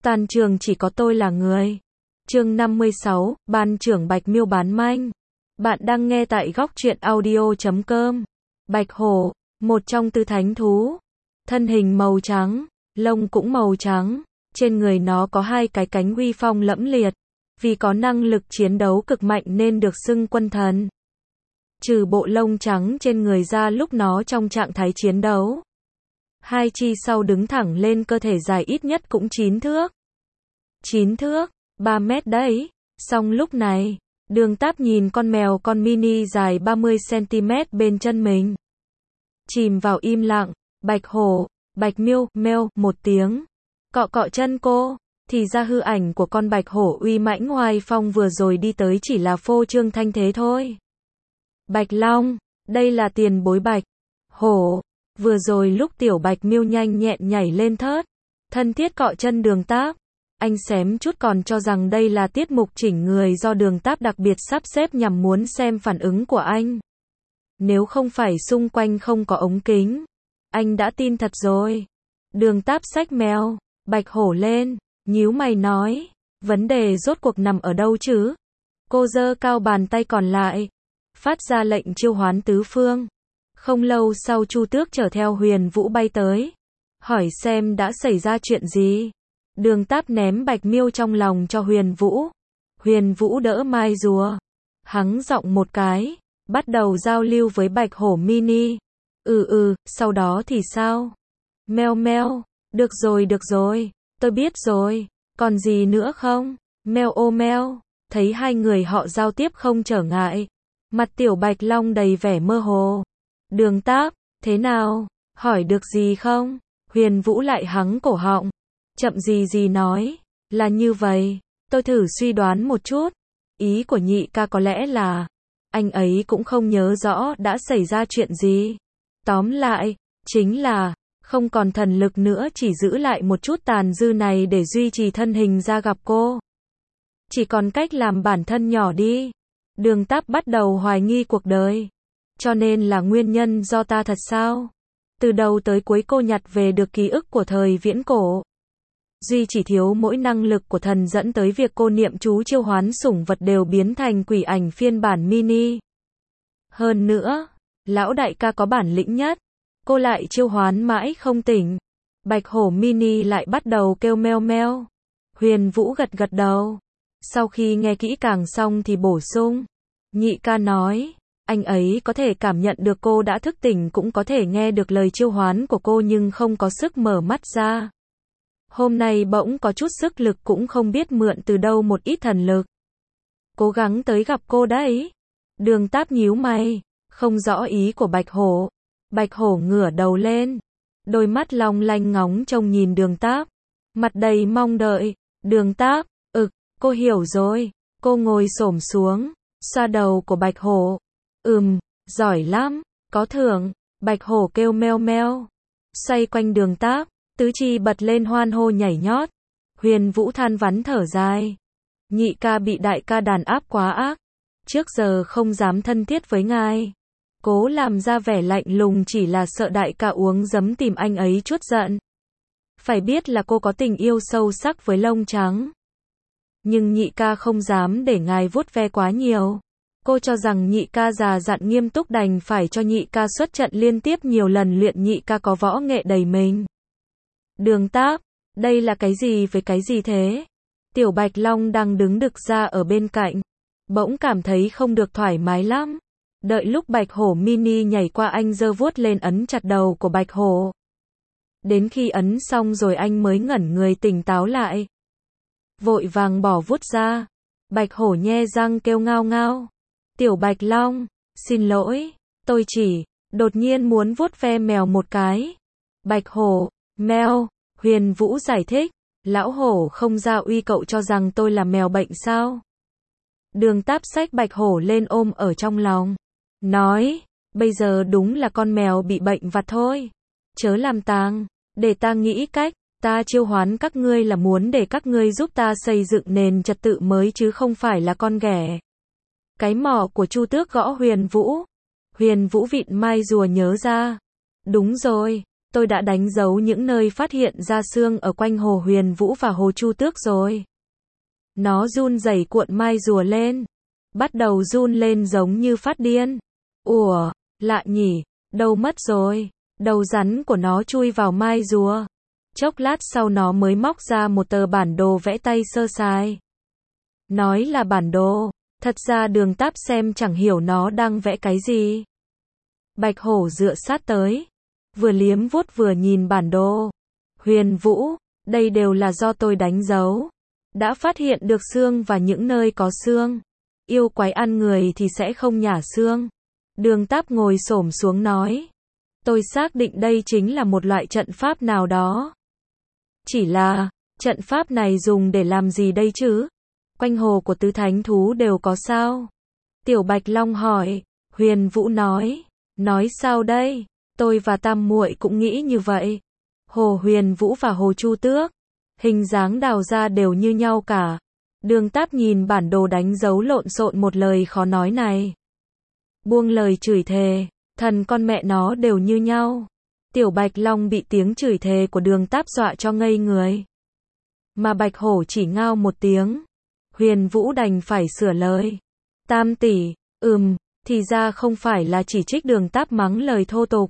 Toàn trường chỉ có tôi là người. Chương 56, Ban trưởng Bạch Miêu bán manh. Bạn đang nghe tại góc truyện audio.com. Bạch hổ, một trong tứ thánh thú. Thân hình màu trắng, lông cũng màu trắng. Trên người nó có hai cái cánh uy phong lẫm liệt. Vì có năng lực chiến đấu cực mạnh nên được xưng quân thần. Trừ bộ lông trắng trên người ra lúc nó trong trạng thái chiến đấu. Hai chi sau đứng thẳng lên, cơ thể dài ít nhất cũng 9 thước. 9 thước, 3 mét đấy. Song lúc này, Đường Táp nhìn con mèo con mini dài 30cm bên chân mình. Chìm vào im lặng. Bạch hổ, Bạch Miêu, meo, một tiếng. Cọ cọ chân cô. Thì ra hư ảnh của con bạch hổ uy mãnh hoài phong vừa rồi đi tới chỉ là phô trương thanh thế thôi. Bạch Long, đây là tiền bối Bạch hổ. Vừa rồi lúc tiểu Bạch Miêu nhanh nhẹn nhảy lên thớt, thân thiết cọ chân Đường Táp. Anh xém chút còn cho rằng đây là tiết mục chỉnh người do Đường Táp đặc biệt sắp xếp nhằm muốn xem phản ứng của anh. Nếu không phải xung quanh không có ống kính, anh đã tin thật rồi. Đường Táp xách mèo Bạch hổ lên, nhíu mày nói, vấn đề rốt cuộc nằm ở đâu chứ? Cô giơ cao bàn tay còn lại, phát ra lệnh chiêu hoán tứ phương. Không lâu sau Chu Tước chở theo Huyền Vũ bay tới, hỏi xem đã xảy ra chuyện gì. Đường Táp ném Bạch Miêu trong lòng cho Huyền Vũ. Huyền Vũ đỡ mai rùa, hắng giọng một cái, bắt đầu giao lưu với Bạch hổ mini. Sau đó thì sao? Meo meo, được rồi, tôi biết rồi, còn gì nữa không? Meo ô meo, thấy hai người họ giao tiếp không trở ngại. Mặt tiểu Bạch Long đầy vẻ mơ hồ. Đường Táp, thế nào? Hỏi được gì không? Huyền Vũ lại hắng cổ họng. Chậm gì nói, là như vậy, tôi thử suy đoán một chút. Ý của nhị ca có lẽ là, anh ấy cũng không nhớ rõ đã xảy ra chuyện gì. Tóm lại, chính là, không còn thần lực nữa, chỉ giữ lại một chút tàn dư này để duy trì thân hình ra gặp cô. Chỉ còn cách làm bản thân nhỏ đi. Đường Táp bắt đầu hoài nghi cuộc đời. Cho nên là nguyên nhân do ta thật sao? Từ đầu tới cuối cô nhặt về được ký ức của thời viễn cổ. Duy chỉ thiếu mỗi năng lực của thần dẫn tới việc cô niệm chú chiêu hoán sủng vật đều biến thành quỷ ảnh phiên bản mini. Hơn nữa, lão đại ca có bản lĩnh nhất. Cô lại chiêu hoán mãi không tỉnh. Bạch hổ mini lại bắt đầu kêu meo meo. Huyền Vũ gật đầu. Sau khi nghe kỹ càng xong thì bổ sung. Nhị ca nói, anh ấy có thể cảm nhận được cô đã thức tỉnh, cũng có thể nghe được lời chiêu hoán của cô nhưng không có sức mở mắt ra. Hôm nay bỗng có chút sức lực, cũng không biết mượn từ đâu một ít thần lực. Cố gắng tới gặp cô đấy. Đường Táp nhíu mày, không rõ ý của Bạch hổ. Bạch hổ ngửa đầu lên, đôi mắt long lanh ngóng trông nhìn Đường Táp, mặt đầy mong đợi. Đường Táp, cô hiểu rồi. Cô ngồi xổm xuống, xoa đầu của Bạch hổ. Giỏi lắm, có thưởng. Bạch hổ kêu meo meo, xoay quanh Đường Táp, tứ chi bật lên hoan hô nhảy nhót. Huyền Vũ than vắn thở dài. Nhị ca bị đại ca đàn áp quá ác, trước giờ không dám thân thiết với ngài. Cố làm ra vẻ lạnh lùng chỉ là sợ đại ca uống giấm tìm anh ấy chuốt giận. Phải biết là cô có tình yêu sâu sắc với lông trắng. Nhưng nhị ca không dám để ngài vuốt ve quá nhiều. Cô cho rằng nhị ca già dặn nghiêm túc, đành phải cho nhị ca xuất trận liên tiếp nhiều lần luyện. Nhị ca có võ nghệ đầy mình. Đường Táp, đây là cái gì với cái gì thế? Tiểu Bạch Long đang đứng đực ra ở bên cạnh, bỗng cảm thấy không được thoải mái lắm. Đợi lúc Bạch hổ mini nhảy qua, anh giơ vuốt lên ấn chặt đầu của Bạch hổ. Đến khi ấn xong rồi anh mới ngẩn người tỉnh táo lại. Vội vàng bỏ vuốt ra. Bạch hổ nhe răng kêu ngao ngao. Tiểu Bạch Long, xin lỗi, tôi chỉ đột nhiên muốn vuốt ve mèo một cái. Bạch hổ, meo. Huyền Vũ giải thích, lão hổ không ra uy, cậu cho rằng tôi là mèo bệnh sao? Đường Táp xách Bạch hổ lên ôm ở trong lòng, nói, bây giờ đúng là con mèo bị bệnh vặt thôi. Chớ làm tang, để ta nghĩ cách. Ta chiêu hoán các ngươi là muốn để các ngươi giúp ta xây dựng nền trật tự mới chứ không phải là con ghẻ. Cái mỏ của Chu Tước gõ Huyền Vũ. Huyền Vũ vịn mai rùa nhớ ra. Đúng rồi, tôi đã đánh dấu những nơi phát hiện ra xương ở quanh hồ Huyền Vũ và hồ Chu Tước rồi. Nó run rẩy cuộn mai rùa lên. Bắt đầu run lên giống như phát điên. Ủa, lạ nhỉ, đâu mất rồi. Đầu rắn của nó chui vào mai rùa. Chốc lát sau nó mới móc ra một tờ bản đồ vẽ tay sơ sài. Nói là bản đồ, thật ra Đường Táp xem chẳng hiểu nó đang vẽ cái gì. Bạch hổ dựa sát tới, vừa liếm vuốt vừa nhìn bản đồ. Huyền Vũ, đây đều là do tôi đánh dấu. Đã phát hiện được xương và những nơi có xương. Yêu quái ăn người thì sẽ không nhả xương. Đường Táp ngồi xổm xuống nói. Tôi xác định đây chính là một loại trận pháp nào đó. Chỉ là, trận pháp này dùng để làm gì đây chứ? Quanh hồ của tứ thánh thú đều có sao? Tiểu Bạch Long hỏi. Huyền Vũ nói. Nói sao đây? Tôi và Tam muội cũng nghĩ như vậy. Hồ Huyền Vũ và hồ Chu Tước, hình dáng đào ra đều như nhau cả. Đường Táp nhìn bản đồ đánh dấu lộn xộn một lời khó nói này. Buông lời chửi thề, thần con mẹ nó đều như nhau. Tiểu Bạch Long bị tiếng chửi thề của Đường Táp dọa cho ngây người. Mà Bạch Hổ chỉ ngao một tiếng. Huyền Vũ đành phải sửa lời. Tam tỷ, thì ra không phải là chỉ trích Đường Táp mắng lời thô tục.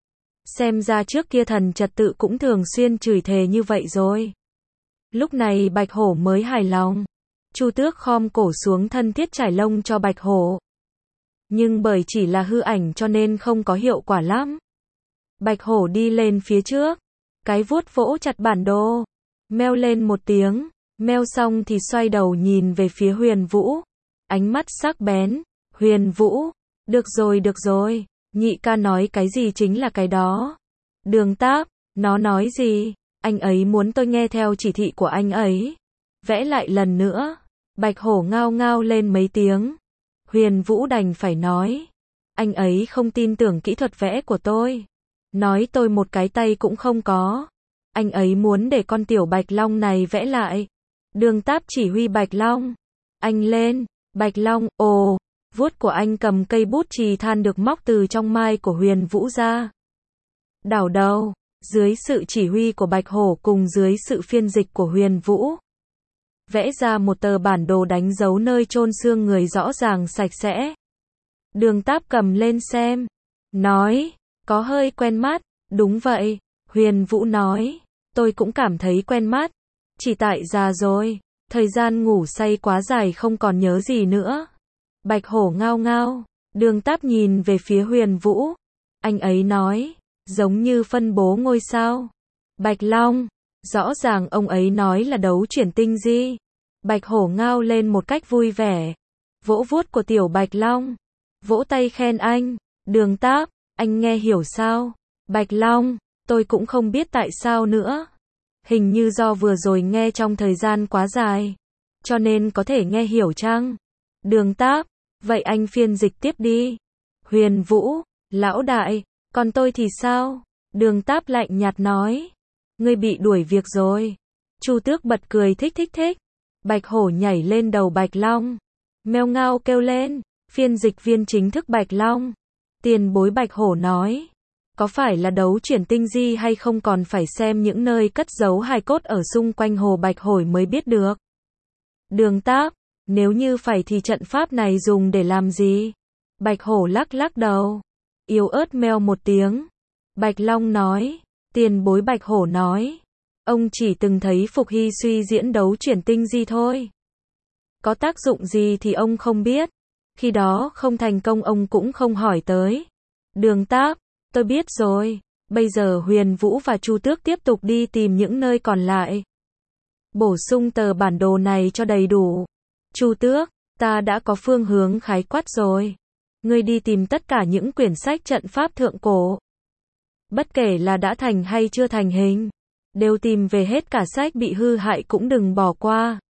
Xem ra trước kia thần trật tự cũng thường xuyên chửi thề như vậy rồi. Lúc này Bạch Hổ mới hài lòng. Chu Tước khom cổ xuống thân thiết trải lông cho Bạch Hổ. Nhưng bởi chỉ là hư ảnh cho nên không có hiệu quả lắm. Bạch Hổ đi lên phía trước. Cái vuốt vỗ chặt bản đồ. Meo lên một tiếng. Meo xong thì xoay đầu nhìn về phía Huyền Vũ. Ánh mắt sắc bén. Huyền Vũ. Được rồi. Nhị ca nói cái gì chính là cái đó. Đường Táp. Nó nói gì? Anh ấy muốn tôi nghe theo chỉ thị của anh ấy. Vẽ lại lần nữa. Bạch Hổ ngao ngao lên mấy tiếng. Huyền Vũ đành phải nói. Anh ấy không tin tưởng kỹ thuật vẽ của tôi. Nói tôi một cái tay cũng không có. Anh ấy muốn để con tiểu Bạch Long này vẽ lại. Đường Táp chỉ huy Bạch Long. Anh lên. Bạch Long, ồ. Vuốt của anh cầm cây bút chì than được móc từ trong mai của Huyền Vũ ra. Đảo đầu. Dưới sự chỉ huy của Bạch Hổ cùng dưới sự phiên dịch của Huyền Vũ. Vẽ ra một tờ bản đồ đánh dấu nơi chôn xương người rõ ràng sạch sẽ. Đường Táp cầm lên xem. Nói. Có hơi quen mắt. Đúng vậy. Huyền Vũ nói. Tôi cũng cảm thấy quen mắt. Chỉ tại già rồi. Thời gian ngủ say quá dài không còn nhớ gì nữa. Bạch Hổ ngao ngao. Đường Táp nhìn về phía Huyền Vũ. Anh ấy nói. Giống như phân bố ngôi sao. Bạch Long. Rõ ràng ông ấy nói là đấu chuyển tinh di. Bạch Hổ ngao lên một cách vui vẻ. Vỗ vuốt của tiểu Bạch Long. Vỗ tay khen anh. Đường Táp. Anh nghe hiểu sao? Bạch Long. Tôi cũng không biết tại sao nữa. Hình như do vừa rồi nghe trong thời gian quá dài. Cho nên có thể nghe hiểu chăng? Đường Táp. Vậy anh phiên dịch tiếp đi. Huyền Vũ. Lão đại. Còn tôi thì sao? Đường Táp lạnh nhạt nói. Ngươi bị đuổi việc rồi. Chu Tước bật cười thích. Bạch Hổ nhảy lên đầu Bạch Long. Meo ngao kêu lên. Phiên dịch viên chính thức Bạch Long. Tiền bối Bạch Hổ nói. Có phải là đấu chuyển tinh di hay không còn phải xem những nơi cất giấu hài cốt ở xung quanh hồ Bạch Hổ mới biết được. Đường Táp. Nếu như phải thì trận pháp này dùng để làm gì? Bạch Hổ lắc đầu. Yếu ớt meo một tiếng. Bạch Long nói. Tiền bối Bạch Hổ nói. Ông chỉ từng thấy Phục Hy suy diễn đấu chuyển tinh di thôi. Có tác dụng gì thì ông không biết. Khi đó không thành công ông cũng không hỏi tới. Đường Táp. Tôi biết rồi. Bây giờ Huyền Vũ và Chu Tước tiếp tục đi tìm những nơi còn lại. Bổ sung tờ bản đồ này cho đầy đủ. Chu Tước. Ta đã có phương hướng khái quát rồi. Ngươi đi tìm tất cả những quyển sách trận pháp thượng cổ. Bất kể là đã thành hay chưa thành hình. Đều tìm về hết cả sách bị hư hại cũng đừng bỏ qua.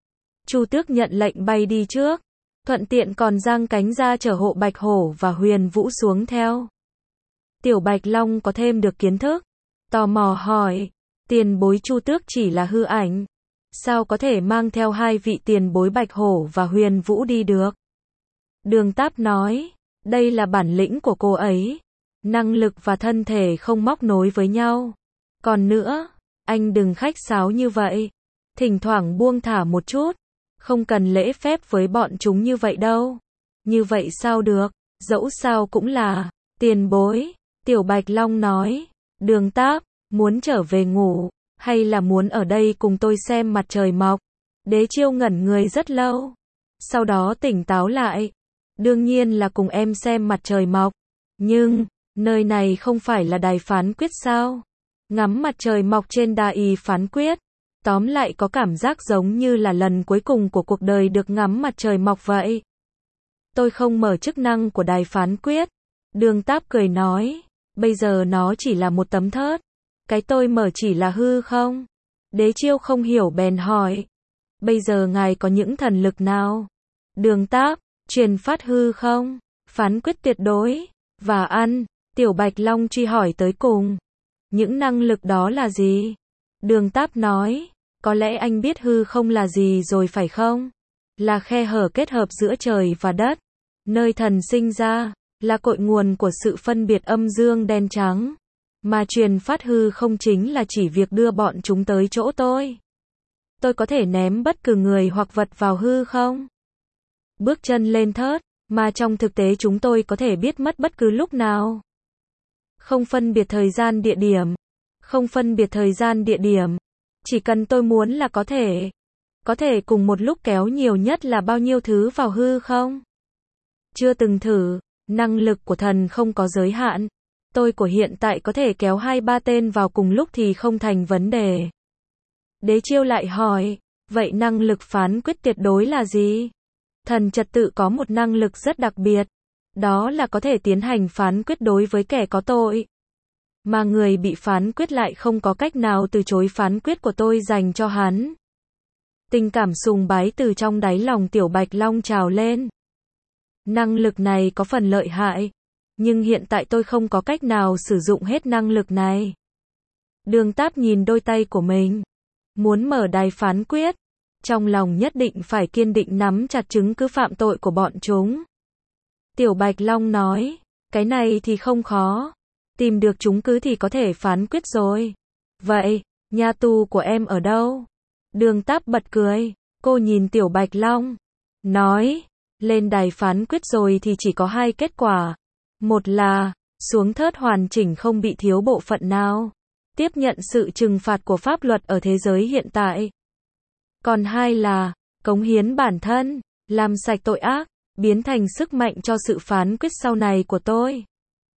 Chu Tước nhận lệnh bay đi trước. Thuận tiện còn giang cánh ra chở hộ Bạch Hổ và Huyền Vũ xuống theo. Tiểu Bạch Long có thêm được kiến thức. Tò mò hỏi. Tiền bối Chu Tước chỉ là hư ảnh. Sao có thể mang theo hai vị tiền bối Bạch Hổ và Huyền Vũ đi được? Đường Táp nói. Đây là bản lĩnh của cô ấy. Năng lực và thân thể không móc nối với nhau. Còn nữa, anh đừng khách sáo như vậy. Thỉnh thoảng buông thả một chút. Không cần lễ phép với bọn chúng như vậy đâu. Như vậy sao được, dẫu sao cũng là tiền bối. Tiểu Bạch Long nói, Đường Táp, muốn trở về ngủ, hay là muốn ở đây cùng tôi xem mặt trời mọc? Đế Chiêu ngẩn người rất lâu. Sau đó tỉnh táo lại. Đương nhiên là cùng em xem mặt trời mọc. Nhưng, nơi này không phải là đài phán quyết sao? Ngắm mặt trời mọc trên đài phán quyết. Tóm lại có cảm giác giống như là lần cuối cùng của cuộc đời được ngắm mặt trời mọc vậy. Tôi không mở chức năng của đài phán quyết. Đường Táp cười nói, bây giờ nó chỉ là một tấm thớt. Cái tôi mở chỉ là hư không? Đế Chiêu không hiểu bèn hỏi. Bây giờ ngài có những thần lực nào? Đường Táp, truyền phát hư không? Phán quyết tuyệt đối. Và ăn. Tiểu Bạch Long truy hỏi tới cùng. Những năng lực đó là gì? Đường Táp nói, có lẽ anh biết hư không là gì rồi phải không? Là khe hở kết hợp giữa trời và đất. Nơi thần sinh ra, là cội nguồn của sự phân biệt âm dương đen trắng. Mà truyền phát hư không chính là chỉ việc đưa bọn chúng tới chỗ tôi. Tôi có thể ném bất cứ người hoặc vật vào hư không? Bước chân lên thớt, mà trong thực tế chúng tôi có thể biết mất bất cứ lúc nào. Không phân biệt thời gian địa điểm. Không phân biệt thời gian địa điểm. Chỉ cần tôi muốn là có thể. Có thể cùng một lúc kéo nhiều nhất là bao nhiêu thứ vào hư không? Chưa từng thử. Năng lực của thần không có giới hạn. Tôi của hiện tại có thể kéo 2-3 tên vào cùng lúc thì không thành vấn đề. Đế Chiêu lại hỏi, vậy năng lực phán quyết tuyệt đối là gì? Thần trật tự có một năng lực rất đặc biệt. Đó là có thể tiến hành phán quyết đối với kẻ có tội. Mà người bị phán quyết lại không có cách nào từ chối phán quyết của tôi dành cho hắn. Tình cảm sùng bái từ trong đáy lòng Tiểu Bạch Long trào lên. Năng lực này có phần lợi hại. Nhưng hiện tại tôi không có cách nào sử dụng hết năng lực này. Đường Táp nhìn đôi tay của mình. Muốn mở đài phán quyết. Trong lòng nhất định phải kiên định nắm chặt chứng cứ phạm tội của bọn chúng. Tiểu Bạch Long nói, cái này thì không khó. Tìm được chứng cứ thì có thể phán quyết rồi. Vậy, nhà tù của em ở đâu? Đường Táp bật cười. Cô nhìn Tiểu Bạch Long. Nói, lên đài phán quyết rồi thì chỉ có 2 kết quả. Một là, xuống thớt hoàn chỉnh không bị thiếu bộ phận nào. Tiếp nhận sự trừng phạt của pháp luật ở thế giới hiện tại. Còn 2 là, cống hiến bản thân, làm sạch tội ác, biến thành sức mạnh cho sự phán quyết sau này của tôi.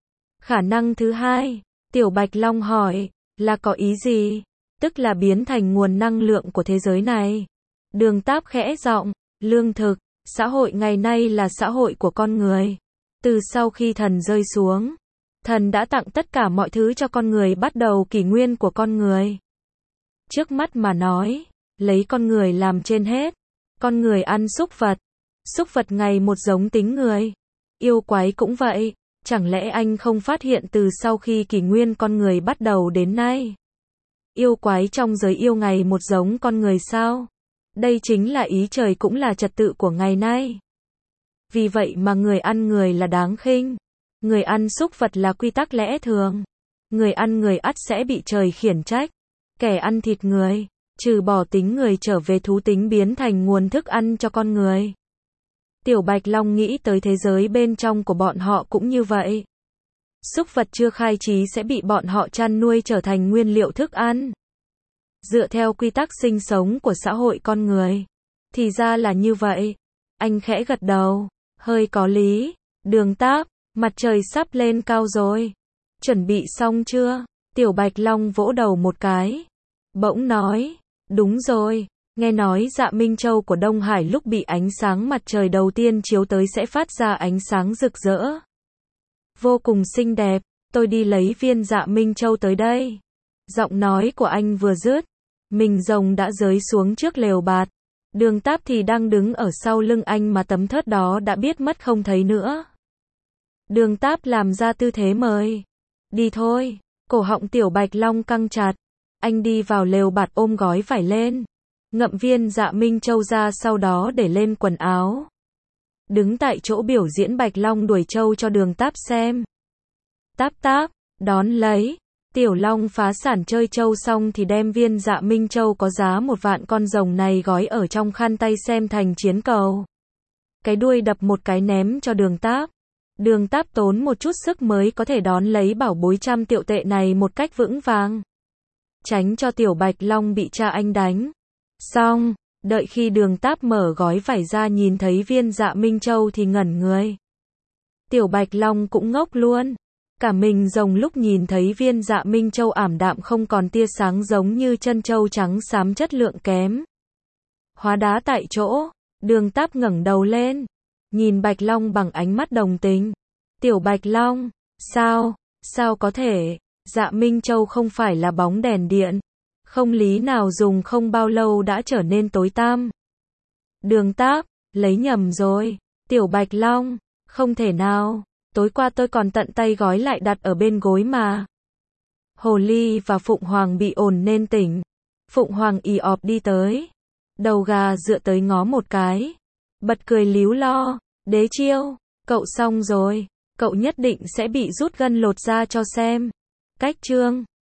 Khả năng thứ 2, Tiểu Bạch Long hỏi, là có ý gì? Tức là biến thành nguồn năng lượng của thế giới này. Đường Táp khẽ giọng, lương thực, xã hội ngày nay là xã hội của con người. Từ sau khi thần rơi xuống, thần đã tặng tất cả mọi thứ cho con người bắt đầu kỷ nguyên của con người. Trước mắt mà nói, lấy con người làm trên hết. Con người ăn súc vật. Súc vật ngày một giống tính người. Yêu quái cũng vậy. Chẳng lẽ anh không phát hiện từ sau khi kỷ nguyên con người bắt đầu đến nay? Yêu quái trong giới yêu ngày một giống con người sao? Đây chính là ý trời cũng là trật tự của ngày nay. Vì vậy mà người ăn người là đáng khinh. Người ăn súc vật là quy tắc lẽ thường. Người ăn người ắt sẽ bị trời khiển trách. Kẻ ăn thịt người, trừ bỏ tính người trở về thú tính biến thành nguồn thức ăn cho con người. Tiểu Bạch Long nghĩ tới thế giới bên trong của bọn họ cũng như vậy. Súc vật chưa khai trí sẽ bị bọn họ chăn nuôi trở thành nguyên liệu thức ăn. Dựa theo quy tắc sinh sống của xã hội con người. Thì ra là như vậy. Anh khẽ gật đầu. Hơi có lý. Đường Táp, mặt trời sắp lên cao rồi. Chuẩn bị xong chưa? Tiểu Bạch Long vỗ đầu một cái. Bỗng nói. Đúng rồi. Nghe nói Dạ Minh Châu của Đông Hải lúc bị ánh sáng mặt trời đầu tiên chiếu tới sẽ phát ra ánh sáng rực rỡ. Vô cùng xinh đẹp. Tôi đi lấy viên Dạ Minh Châu tới đây. Giọng nói của anh vừa dứt. Mình rồng đã rơi xuống trước lều bạt. Đường Táp thì đang đứng ở sau lưng anh mà tấm thớt đó đã biết mất không thấy nữa. Đường Táp làm ra tư thế mời. Đi thôi. Cổ họng Tiểu Bạch Long căng chặt. Anh đi vào lều bạt ôm gói vải lên. Ngậm viên Dạ Minh Châu ra sau đó để lên quần áo. Đứng tại chỗ biểu diễn Bạch Long đuổi trâu cho Đường Táp xem. Táp táp, đón lấy. Tiểu Long phá sản chơi trâu xong thì đem viên Dạ Minh Châu có giá 1 vạn con rồng này gói ở trong khăn tay xem thành chiến cầu. Cái đuôi đập một cái ném cho Đường Táp. Đường Táp tốn một chút sức mới có thể đón lấy bảo bối 100 triệu tệ này một cách vững vàng. Tránh cho Tiểu Bạch Long bị cha anh đánh. Xong, đợi khi Đường Táp mở gói vải ra nhìn thấy viên Dạ Minh Châu thì ngẩn người. Tiểu Bạch Long cũng ngốc luôn. Cả mình rồng lúc nhìn thấy viên Dạ Minh Châu ảm đạm không còn tia sáng giống như chân châu trắng xám chất lượng kém. Hóa đá tại chỗ, Đường Táp ngẩng đầu lên, nhìn Bạch Long bằng ánh mắt đồng tình. Tiểu Bạch Long, sao có thể, Dạ Minh Châu không phải là bóng đèn điện, không lý nào dùng không bao lâu đã trở nên tối tăm. Đường Táp, lấy nhầm rồi, Tiểu Bạch Long, không thể nào. Tối qua tôi còn tận tay gói lại đặt ở bên gối mà. Hồ Ly và Phụng Hoàng bị ồn nên tỉnh. Phụng Hoàng ì ọp đi tới. Đầu gà dựa tới ngó một cái. Bật cười líu lo. Đế Chiêu, cậu xong rồi. Cậu nhất định sẽ bị rút gân lột da cho xem. Cách chương